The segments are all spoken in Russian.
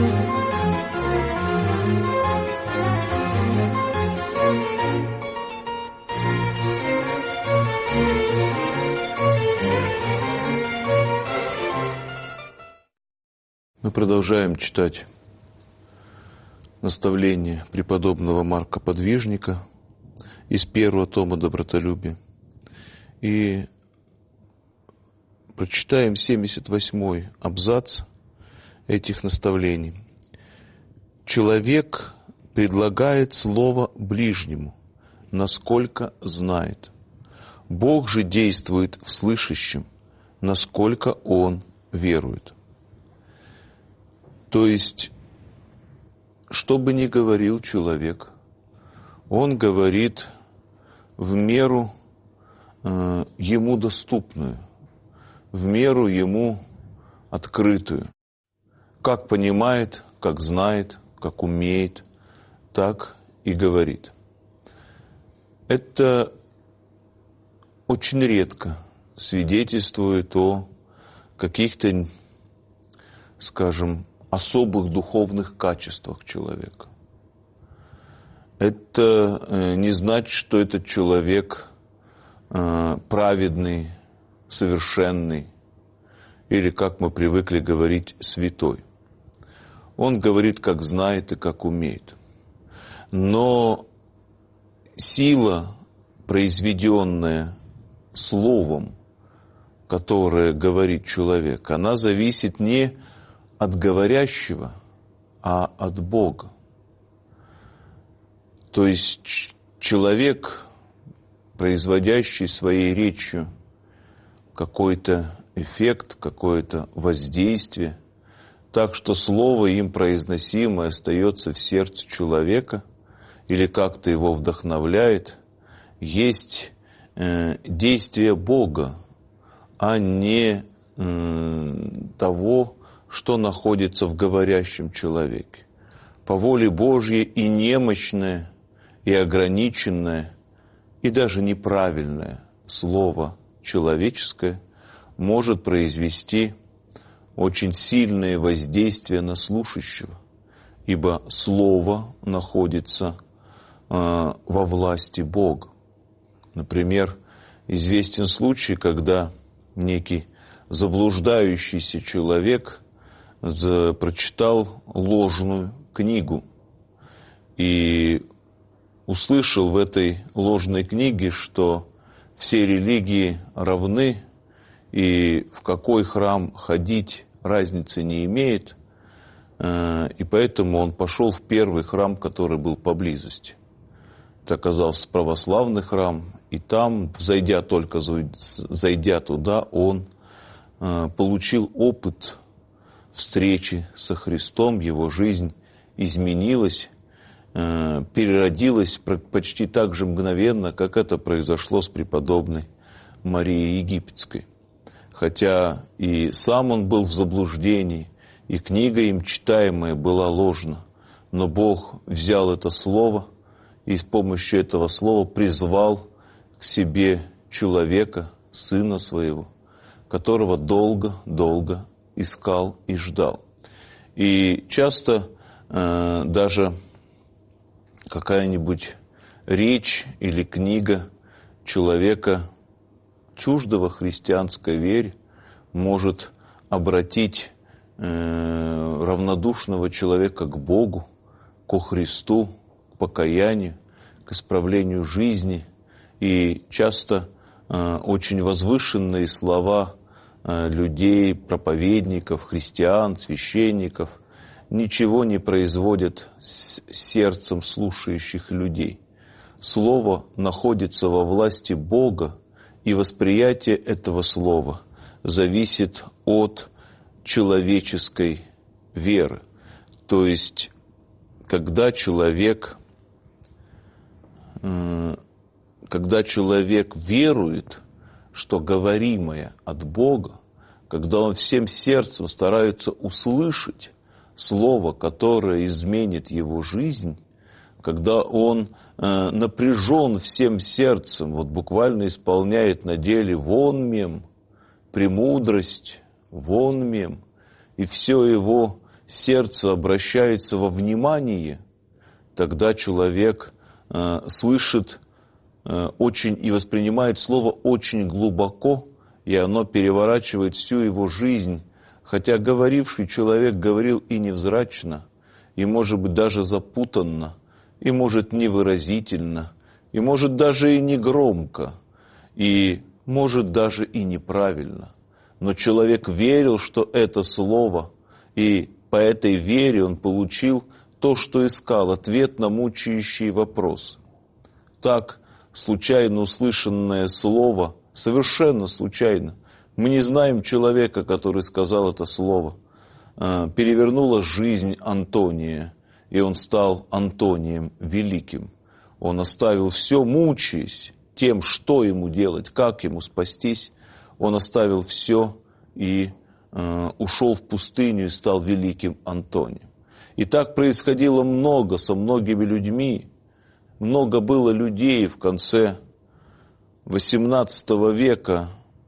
Мы продолжаем читать наставление преподобного Марка Подвижника из первого тома «Добротолюбие». И прочитаем 78-й абзац этих наставлений. Человек предлагает слово ближнему, насколько знает. Бог же действует в слышащем, насколько он верует. То есть, что бы ни говорил человек, он говорит в меру ему доступную, в меру ему открытую. Как понимает, как знает, как умеет, так и говорит. Это очень редко свидетельствует о каких-то, скажем, особых духовных качествах человека. Это не значит, что этот человек праведный, совершенный, или, как мы привыкли говорить, святой. Он говорит, как знает и как умеет. Но сила, произведенная словом, которое говорит человек, она зависит не от говорящего, а от Бога. То есть человек, производящий своей речью какой-то эффект, какое-то воздействие, так что слово им произносимое остается в сердце человека или как-то его вдохновляет, есть действие Бога, а не того, что находится в говорящем человеке. По воле Божьей и немощное, и ограниченное, и даже неправильное слово человеческое может произвести очень сильное воздействие на слушающего, ибо слово находится во власти Бога. Например, известен случай, когда некий заблуждающийся человек прочитал ложную книгу и услышал в этой ложной книге, что все религии равны, и в какой храм ходить разницы не имеет, и поэтому он пошел в первый храм, который был поблизости. Это оказался православный храм, и там, зайдя туда, он получил опыт встречи со Христом, его жизнь изменилась, переродилась почти так же мгновенно, как это произошло с преподобной Марией Египетской. Хотя и сам он был в заблуждении, и книга им читаемая была ложна, но Бог взял это слово и с помощью этого слова призвал к себе человека, сына своего, которого долго искал и ждал. И часто даже какая-нибудь речь или книга человека, чуждого христианской вере, может обратить равнодушного человека к Богу, ко Христу, к покаянию, к исправлению жизни. И часто очень возвышенные слова людей, проповедников, христиан, священников ничего не производят с сердцем слушающих людей. Слово находится во власти Бога, и восприятие этого слова зависит от человеческой веры. То есть, когда человек верует, что говоримое от Бога, когда он всем сердцем старается услышать слово, которое изменит его жизнь, когда он напряжен всем сердцем, вот буквально исполняет на деле вон мем, премудрость, вон мем, и все его сердце обращается во внимание, тогда человек слышит очень и воспринимает слово очень глубоко, и оно переворачивает всю его жизнь, хотя говоривший человек говорил и невзрачно, и, может быть, даже запутанно, и, может, невыразительно, и, может, даже и негромко, и, может, даже и неправильно. Но человек верил, что это слово, и по этой вере он получил то, что искал, ответ на мучающие вопросы. Так, случайно услышанное слово, совершенно случайно, мы не знаем человека, который сказал это слово, перевернуло жизнь Антония, и он стал Антонием Великим. Он оставил все, мучаясь тем, что ему делать, как ему спастись. Он оставил все и ушел в пустыню и стал великим Антонием. И так происходило много со многими людьми. Много было людей в конце XVIII века,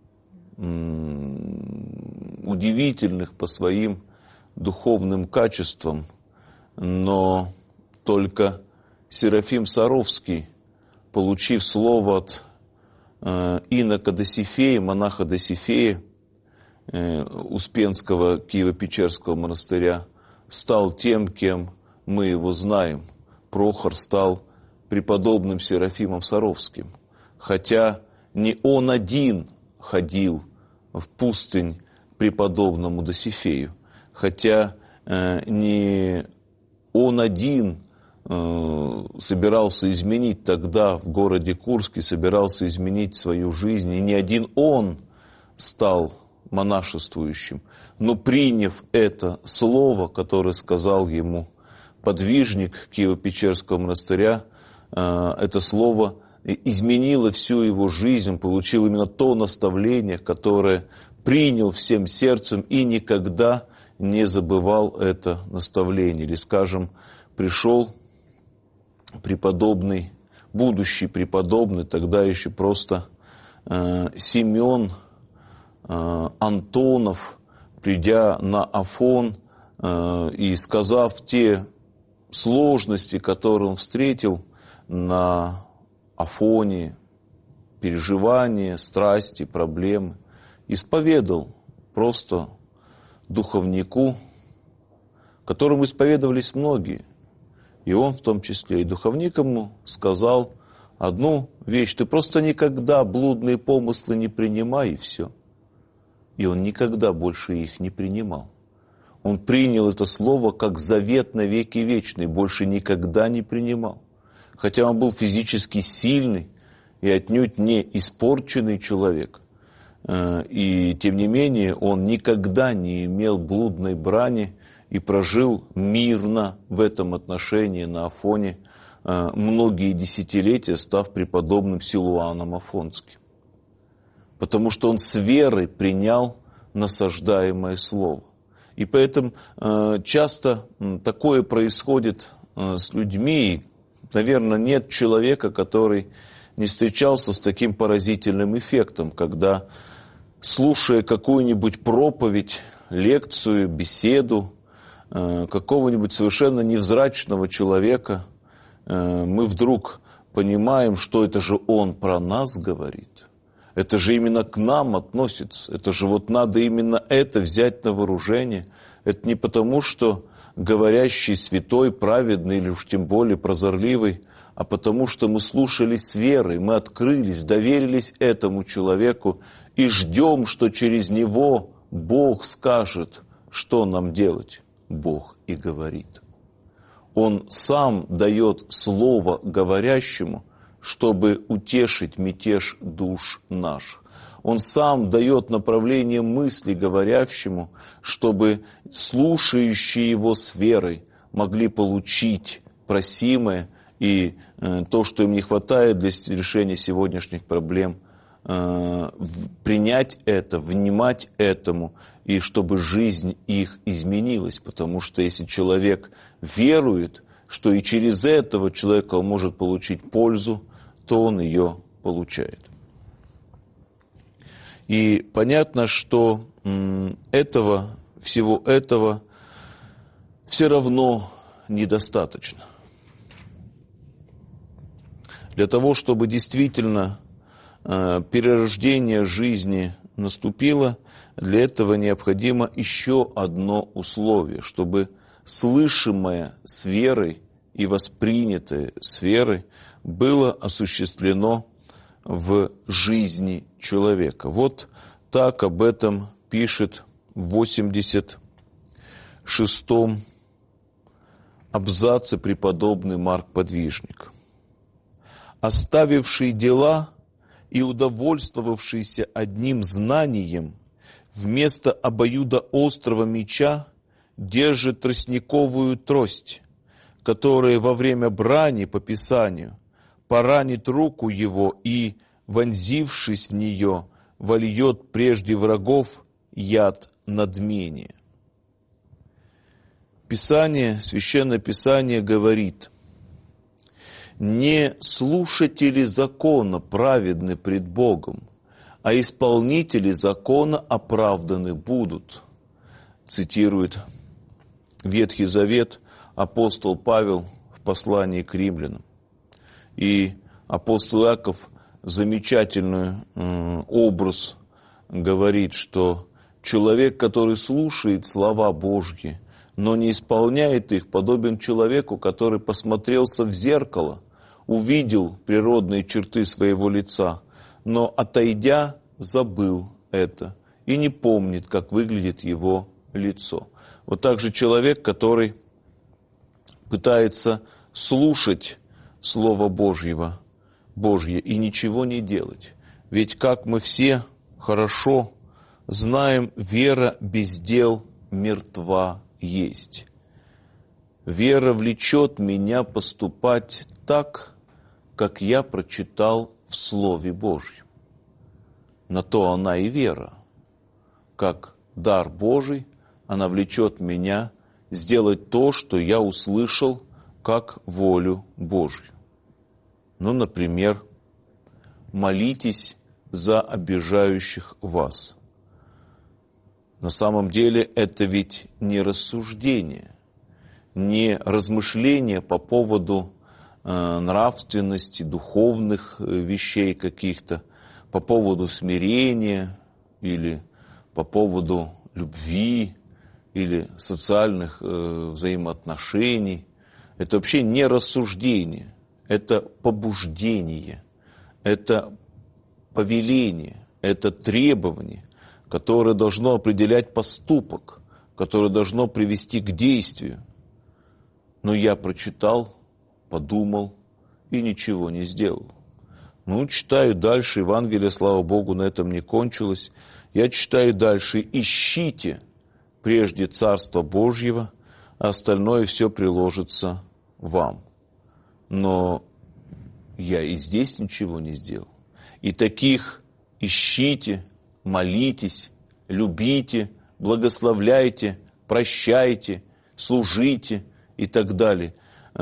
удивительных по своим духовным качествам, но только Серафим Саровский, получив слово от инока Досифея, монаха Досифея, Успенского Киево-Печерского монастыря, стал тем, кем мы его знаем. Прохор стал преподобным Серафимом Саровским, хотя не он один ходил в пустынь к преподобному Досифею, хотя не он один собирался изменить тогда в городе Курске, собирался изменить свою жизнь, и не один он стал монашествующим, но приняв это слово, которое сказал ему подвижник Киево-Печерского монастыря, это слово изменило всю его жизнь, он получил именно то наставление, которое принял всем сердцем и никогда не забывал это наставление. Или, скажем, пришел преподобный, будущий преподобный, тогда еще просто Семен Антонов, придя на Афон и сказав те сложности, которые он встретил на Афоне, переживания, страсти, проблемы, исповедал просто духовнику, которому исповедовались многие. И он в том числе, и духовник ему сказал одну вещь: ты просто никогда блудные помыслы не принимай, и все. И он никогда больше их не принимал. Он принял это слово как завет на веки вечный, больше никогда не принимал. Хотя он был физически сильный и отнюдь не испорченный человек. И тем не менее он никогда не имел блудной брани и прожил мирно в этом отношении на Афоне многие десятилетия, став преподобным Силуаном Афонским. Потому что он с верой принял насаждаемое слово. И поэтому часто такое происходит с людьми. Наверное, нет человека, который не встречался с таким поразительным эффектом, когда, слушая какую-нибудь проповедь, лекцию, беседу какого-нибудь совершенно невзрачного человека, мы вдруг понимаем, что это же он про нас говорит. Это же именно к нам относится. Это же вот надо именно это взять на вооружение. Это не потому, что говорящий святой, праведный или уж тем более прозорливый, а потому что мы слушали с верой, мы открылись, доверились этому человеку и ждем, что через него Бог скажет, что нам делать. Бог и говорит. Он сам дает слово говорящему, чтобы утешить мятеж душ наших. Он сам дает направление мысли говорящему, чтобы слушающие его с верой могли получить просимое и то, что им не хватает для решения сегодняшних проблем, принять это, внимать этому, и чтобы жизнь их изменилась. Потому что если человек верует, что и через этого человека он может получить пользу, то он ее получает. И понятно, что всего этого все равно недостаточно. Для того, чтобы действительно перерождение жизни наступило, для этого необходимо еще одно условие, чтобы слышимое с верой и воспринятое с верой было осуществлено в жизни человека. Вот так об этом пишет в 86-м абзаце преподобный Марк Подвижник. «Оставивший дела и удовольствовавшийся одним знанием, вместо обоюдоострого меча держит тростниковую трость, которая во время брани по Писанию поранит руку его и, вонзившись в нее, вольет прежде врагов яд надмения». Писание, Священное Писание говорит: «Не слушатели закона праведны пред Богом, а исполнители закона оправданы будут». Цитирует Ветхий Завет апостол Павел в послании к римлянам. И апостол Иаков замечательный образ говорит, что человек, который слушает слова Божьи, но не исполняет их, подобен человеку, который посмотрелся в зеркало, увидел природные черты своего лица, но, отойдя, забыл это и не помнит, как выглядит его лицо. Вот так же человек, который пытается слушать Слово Божье и ничего не делать. Ведь, как мы все хорошо знаем, вера без дел мертва есть. Вера влечет меня поступать так, как я прочитал в Слове Божьем. На то она и вера. Как дар Божий, она влечет меня сделать то, что я услышал, как волю Божью. Ну, например, молитесь за обижающих вас. На самом деле это ведь не рассуждение, не размышление по поводу нравственности, духовных вещей каких-то, по поводу смирения или по поводу любви или социальных взаимоотношений. Это вообще не рассуждение, это побуждение, это повеление, это требование, которое должно определять поступок, которое должно привести к действию. Но я прочитал, подумал и ничего не сделал. Ну, читаю дальше, Евангелие, слава Богу, на этом не кончилось. Я читаю дальше: ищите прежде Царства Божьего, а остальное все приложится вам. Но я и здесь ничего не сделал. И таких ищите, молитесь, любите, благословляйте, прощайте, служите и так далее.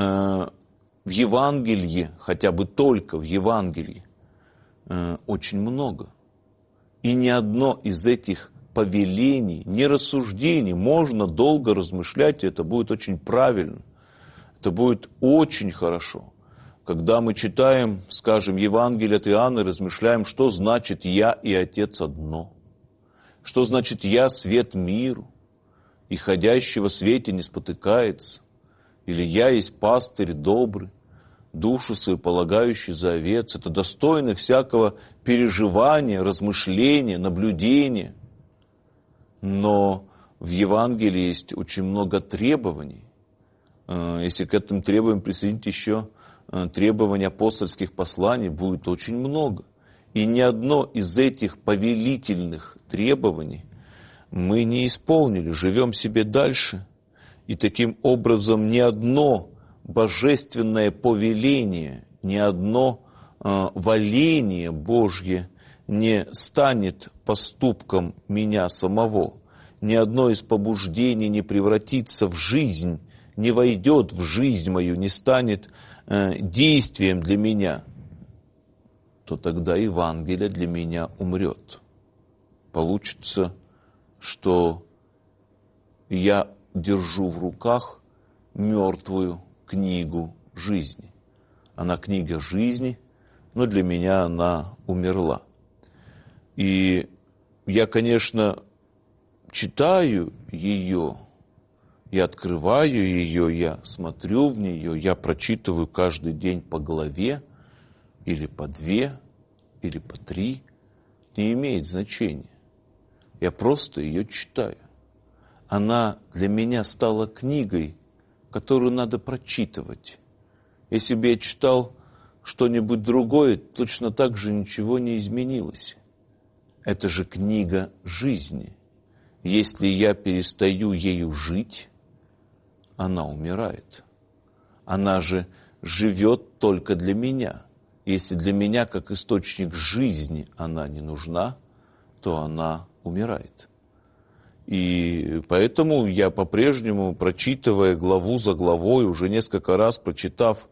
В Евангелии, хотя бы только в Евангелии, очень много. И ни одно из этих повелений, не рассуждений, можно долго размышлять, и это будет очень правильно. Это будет очень хорошо. Когда мы читаем, скажем, Евангелие от Иоанна, размышляем, что значит «Я и Отец одно», что значит «Я свет миру», и ходящего в свете не спотыкается, или «Я есть пастырь добрый, душу свою полагающий за овец». Это достойно всякого переживания, размышления, наблюдения. Но в Евангелии есть очень много требований. Если к этим требованиям присоединить еще требования апостольских посланий, будет очень много. И ни одно из этих повелительных требований мы не исполнили, живем себе дальше. И таким образом ни одно божественное повеление, ни одно воление Божье не станет поступком меня самого. Ни одно из побуждений не превратится в жизнь, не войдет в жизнь мою, не станет действием для меня, то тогда Евангелие для меня умрет. Получится, что я держу в руках мертвую книгу жизни. Она книга жизни, но для меня она умерла. И я, конечно, читаю ее, я открываю ее, я смотрю в нее, я прочитываю каждый день по главе, или по 2, или по 3, не имеет значения. Я просто ее читаю. Она для меня стала книгой, которую надо прочитывать. Если бы я читал что-нибудь другое, точно так же ничего не изменилось. Это же книга жизни. Если я перестаю ею жить, она умирает. Она же живет только для меня. Если для меня, как источник жизни, она не нужна, то она умирает. И поэтому я по-прежнему, прочитывая главу за главой, уже несколько раз прочитав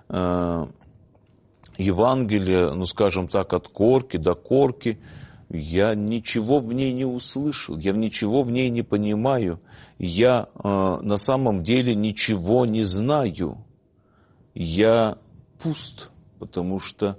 Евангелие, ну скажем так, от корки до корки, я ничего в ней не услышал, я ничего в ней не понимаю, я на самом деле ничего не знаю, я пуст, потому что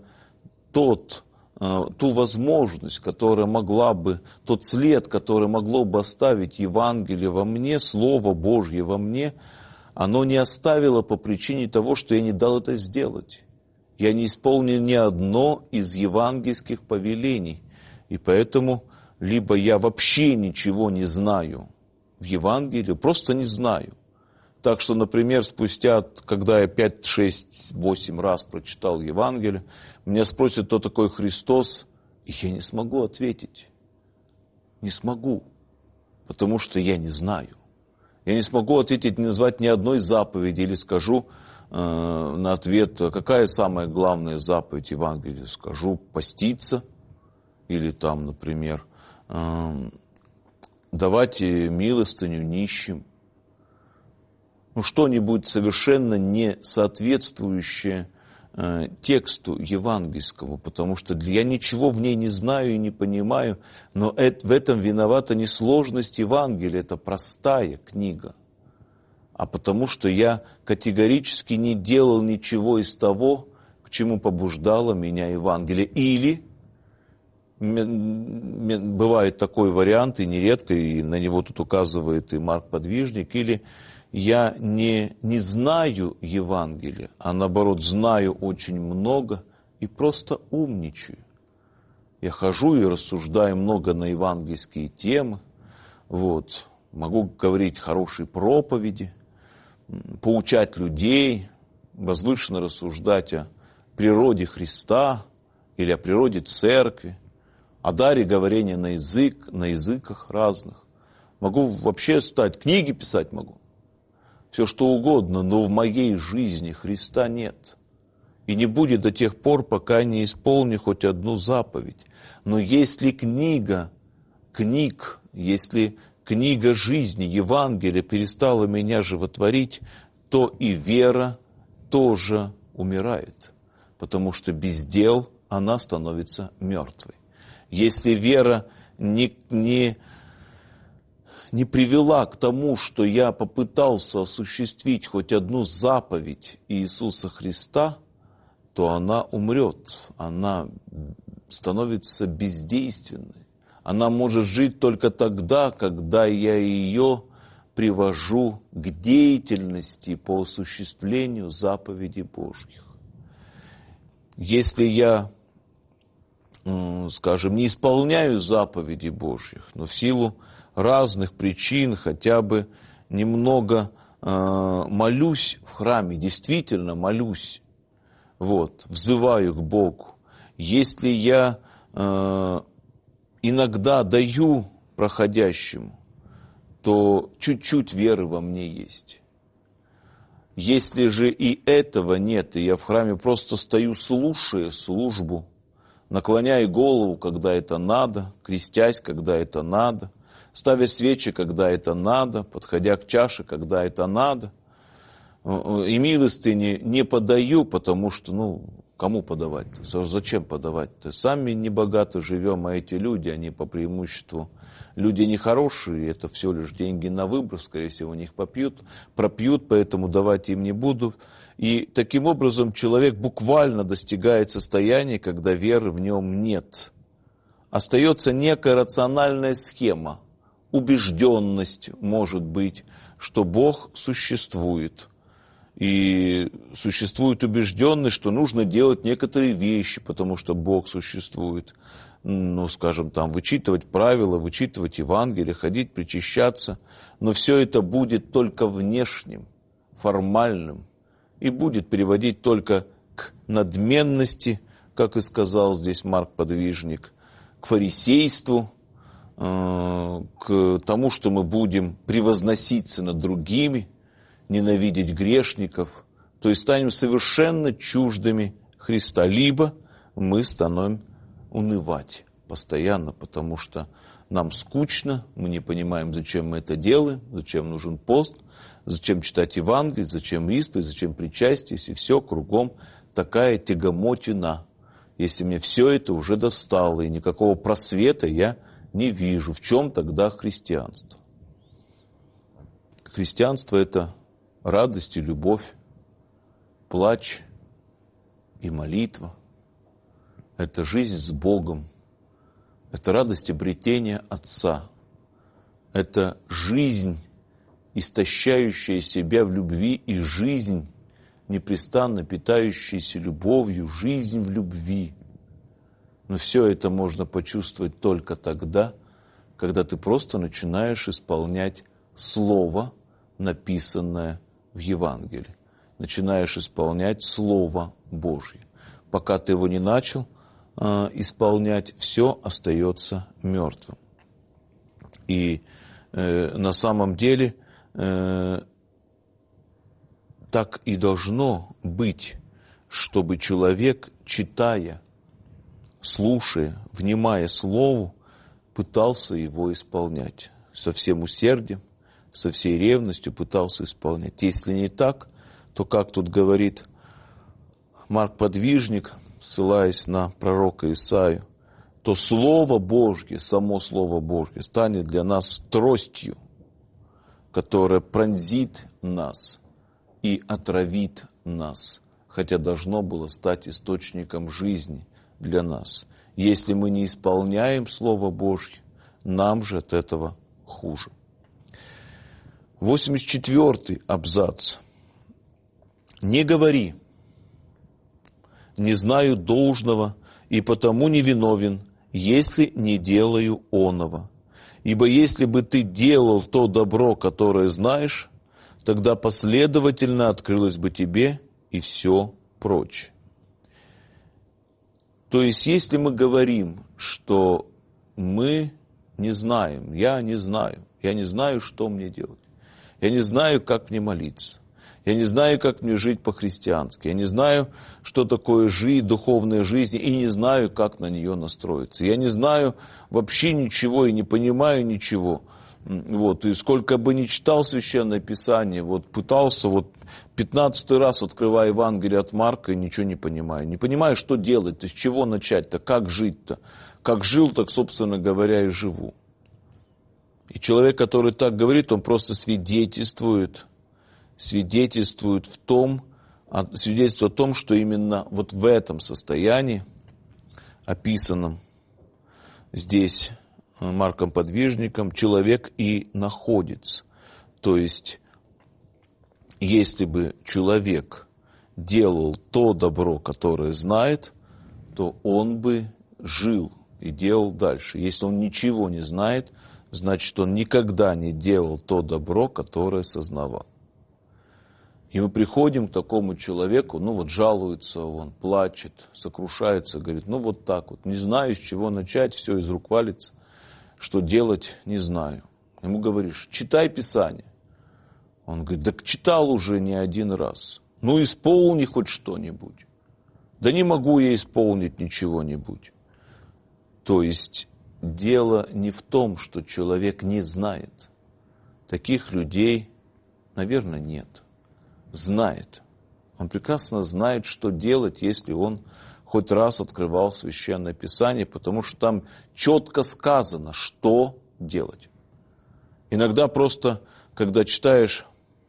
ту возможность, которая могла бы, тот след, который могло бы оставить Евангелие во мне, Слово Божье во мне, оно не оставило по причине того, что я не дал это сделать. Я не исполнил ни одно из евангельских повелений. И поэтому либо я вообще ничего не знаю в Евангелии, просто не знаю. Так что, например, спустя, когда я 5, 6, 8 раз прочитал Евангелие, меня спросят, кто такой Христос, и я не смогу ответить. Не смогу, потому что я не знаю. Я не смогу ответить, не назвать ни одной заповеди, или скажу на ответ, какая самая главная заповедь Евангелия. Скажу поститься, или там, например, давать милостыню нищим. Ну, что-нибудь совершенно не соответствующее тексту евангельскому, потому что я ничего в ней не знаю и не понимаю, но в этом виновата не сложность Евангелия, это простая книга, а потому что я категорически не делал ничего из того, к чему побуждало меня Евангелие. Или бывает такой вариант, и нередко, и на него тут указывает и Марк Подвижник, или я не знаю Евангелия, а наоборот знаю очень много и просто умничаю. Я хожу и рассуждаю много на евангельские темы, могу говорить хорошие проповеди, поучать людей, возвышенно рассуждать о природе Христа или о природе церкви, о даре говорения на языках разных. Могу вообще книги писать могу. Все что угодно, но в моей жизни Христа нет. И не будет до тех пор, пока не исполню хоть одну заповедь. Но если если книга жизни, Евангелие перестала меня животворить, то и вера тоже умирает. Потому что без дел она становится мертвой. Если вера не привела к тому, что я попытался осуществить хоть одну заповедь Иисуса Христа, то она умрет, она становится бездейственной. Она может жить только тогда, когда я ее привожу к деятельности по осуществлению заповедей Божьих. Если я, скажем, не исполняю заповедей Божьих, но в силу разных причин хотя бы немного молюсь в храме, действительно молюсь, взываю к Богу. Если я иногда даю проходящему, то чуть-чуть веры во мне есть. Если же и этого нет, и я в храме просто стою, слушая службу, наклоняя голову, когда это надо, крестясь, когда это надо, ставя свечи, когда это надо, подходя к чаше, когда это надо, и милостыни не подаю, потому что, Кому подавать-то? Зачем подавать-то? Сами не богато живем, а эти люди, они по преимуществу люди нехорошие, это всего лишь деньги на выброс, скорее всего, у них пропьют, поэтому давать им не буду. И таким образом человек буквально достигает состояния, когда веры в нем нет. Остается некая рациональная схема, убежденность, может быть, что Бог существует. И существует убежденность, что нужно делать некоторые вещи, потому что Бог существует. Ну, скажем, там, вычитывать правила, вычитывать Евангелие, ходить, причащаться. Но все это будет только внешним, формальным. И будет приводить только к надменности, как и сказал здесь Марк Подвижник, к фарисейству, к тому, что мы будем превозноситься над другими, ненавидеть грешников, то есть станем совершенно чуждыми Христа. Либо мы станем унывать постоянно, потому что нам скучно, мы не понимаем, зачем мы это делаем, зачем нужен пост, зачем читать Евангелие, зачем исповедь, зачем причастие, если все кругом такая тягомотина. Если мне все это уже достало, и никакого просвета я не вижу, в чем тогда христианство? Христианство – это радость и любовь, плач и молитва. Это жизнь с Богом. Это радость обретения Отца. Это жизнь, истощающая себя в любви, и жизнь, непрестанно питающаяся любовью, жизнь в любви. Но все это можно почувствовать только тогда, когда ты просто начинаешь исполнять Слово, написанное в Евангелии. Начинаешь исполнять Слово Божье. Пока ты его не начал исполнять, все остается мертвым. И на самом деле так и должно быть, чтобы человек, читая, слушая, внимая Слову, пытался его исполнять со всем усердием, со всей ревностью пытался исполнять. Если не так, то, как тут говорит Марк Подвижник, ссылаясь на пророка Исаию, то Слово Божье, само Слово Божье станет для нас тростью, которая пронзит нас и отравит нас, хотя должно было стать источником жизни для нас. Если мы не исполняем Слово Божье, нам же от этого хуже. 84-й абзац. «Не говори, не знаю должного, и потому не виновен, если не делаю оного. Ибо если бы ты делал то добро, которое знаешь, тогда последовательно открылось бы тебе и все прочее». То есть, если мы говорим, что мы не знаем, я не знаю, что мне делать, я не знаю, как мне молиться, я не знаю, как мне жить по-христиански, я не знаю, что такое духовная жизнь, и не знаю, как на нее настроиться. Я не знаю вообще ничего и не понимаю ничего. И сколько бы ни читал Священное Писание, пытался 15-й раз, открывая Евангелие от Марка, и ничего не понимаю. Не понимаю, что делать-то, с чего начать-то, как жить-то. Как жил, так, собственно говоря, и живу. И человек, который так говорит, он просто свидетельствует о том, что именно в этом состоянии, описанном здесь Марком Подвижником, человек и находится. То есть, если бы человек делал то добро, которое знает, то он бы жил и делал дальше. Если он ничего не знает, значит, он никогда не делал то добро, которое сознавал. И мы приходим к такому человеку, жалуется он, плачет, сокрушается, говорит, не знаю, с чего начать, все из рук валится, что делать, не знаю. Ему говоришь, читай Писание. Он говорит, так читал уже не один раз. Исполни хоть что-нибудь. Да не могу я исполнить ничего-нибудь. То есть, дело не в том, что человек не знает. Таких людей, наверное, нет. Знает. Он прекрасно знает, что делать, если он хоть раз открывал Священное Писание, потому что там четко сказано, что делать. Иногда просто, когда читаешь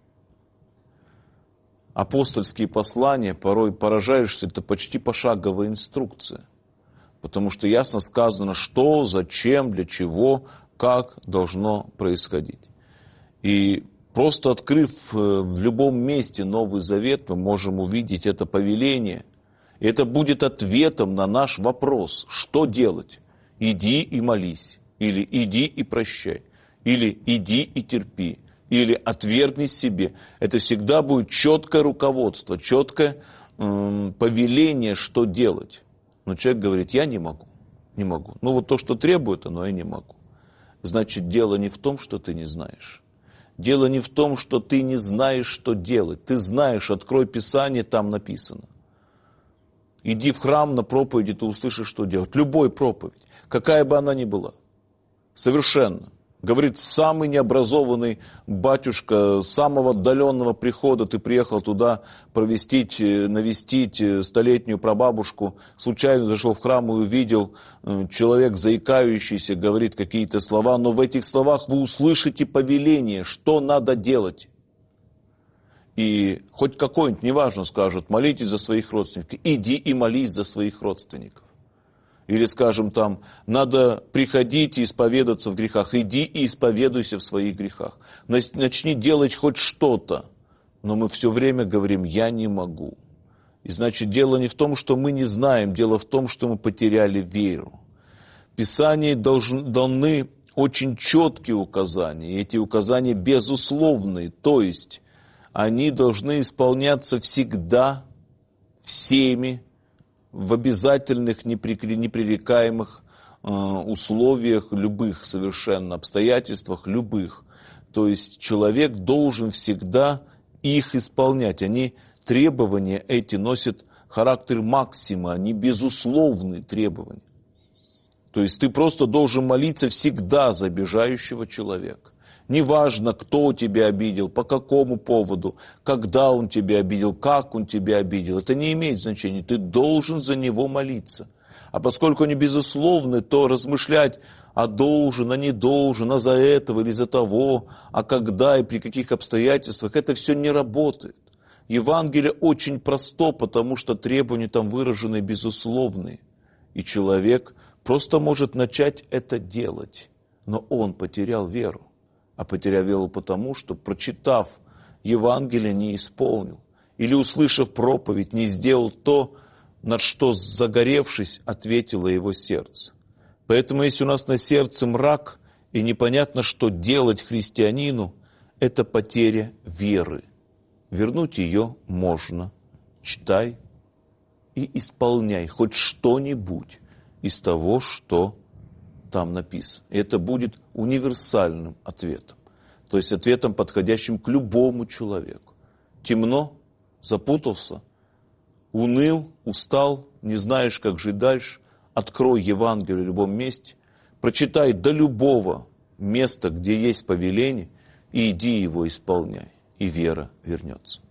апостольские послания, порой поражаешься, это почти пошаговая инструкция. Потому что ясно сказано, что, зачем, для чего, как должно происходить. И просто открыв в любом месте Новый Завет, мы можем увидеть это повеление. И это будет ответом на наш вопрос, что делать. Иди и молись, или иди и прощай, или иди и терпи, или отвергни себе. Это всегда будет четкое руководство, четкое повеление, что делать. Но человек говорит, я не могу. Ну вот то, что требует, оно я не могу. Значит, дело не в том, что ты не знаешь. Дело не в том, что ты не знаешь, что делать. Ты знаешь, открой Писание, там написано. Иди в храм на проповеди, ты услышишь, что делать. Любой проповедь, какая бы она ни была. Совершенно. Говорит, самый необразованный батюшка самого отдаленного прихода, ты приехал туда навестить столетнюю прабабушку, случайно зашел в храм и увидел человек заикающийся, говорит какие-то слова, но в этих словах вы услышите повеление, что надо делать. И хоть какой-нибудь, неважно, скажет, молитесь за своих родственников, иди и молись за своих родственников. Или, скажем, там, надо приходить и исповедаться в грехах. Иди и исповедуйся в своих грехах. Начни делать хоть что-то. Но мы все время говорим, я не могу. И значит, дело не в том, что мы не знаем, дело в том, что мы потеряли веру. В Писании даны очень четкие указания. И эти указания безусловные. То есть, они должны исполняться всегда, всеми, в обязательных, непререкаемых условиях, любых совершенно обстоятельствах, любых. То есть человек должен всегда их исполнять. Требования эти носят характер максима, они безусловные требования. То есть ты просто должен молиться всегда за обижающего человека. Неважно, кто тебя обидел, по какому поводу, когда он тебя обидел, как он тебя обидел. Это не имеет значения. Ты должен за него молиться. А поскольку они безусловны, то размышлять, а должен, а не должен, а за этого или за того, а когда и при каких обстоятельствах, это все не работает. Евангелие очень просто, потому что требования там выражены безусловные. И человек просто может начать это делать, но он потерял веру. А потерял веру потому, что, прочитав Евангелие, не исполнил. Или, услышав проповедь, не сделал то, на что, загоревшись, ответило его сердце. Поэтому, если у нас на сердце мрак, и непонятно, что делать христианину, это потеря веры. Вернуть ее можно. Читай и исполняй хоть что-нибудь из того, что там написано. И это будет универсальным ответом. То есть ответом, подходящим к любому человеку. Темно, запутался, уныл, устал, не знаешь, как жить дальше. Открой Евангелие в любом месте, прочитай до любого места, где есть повеление, и иди его исполняй, и вера вернется.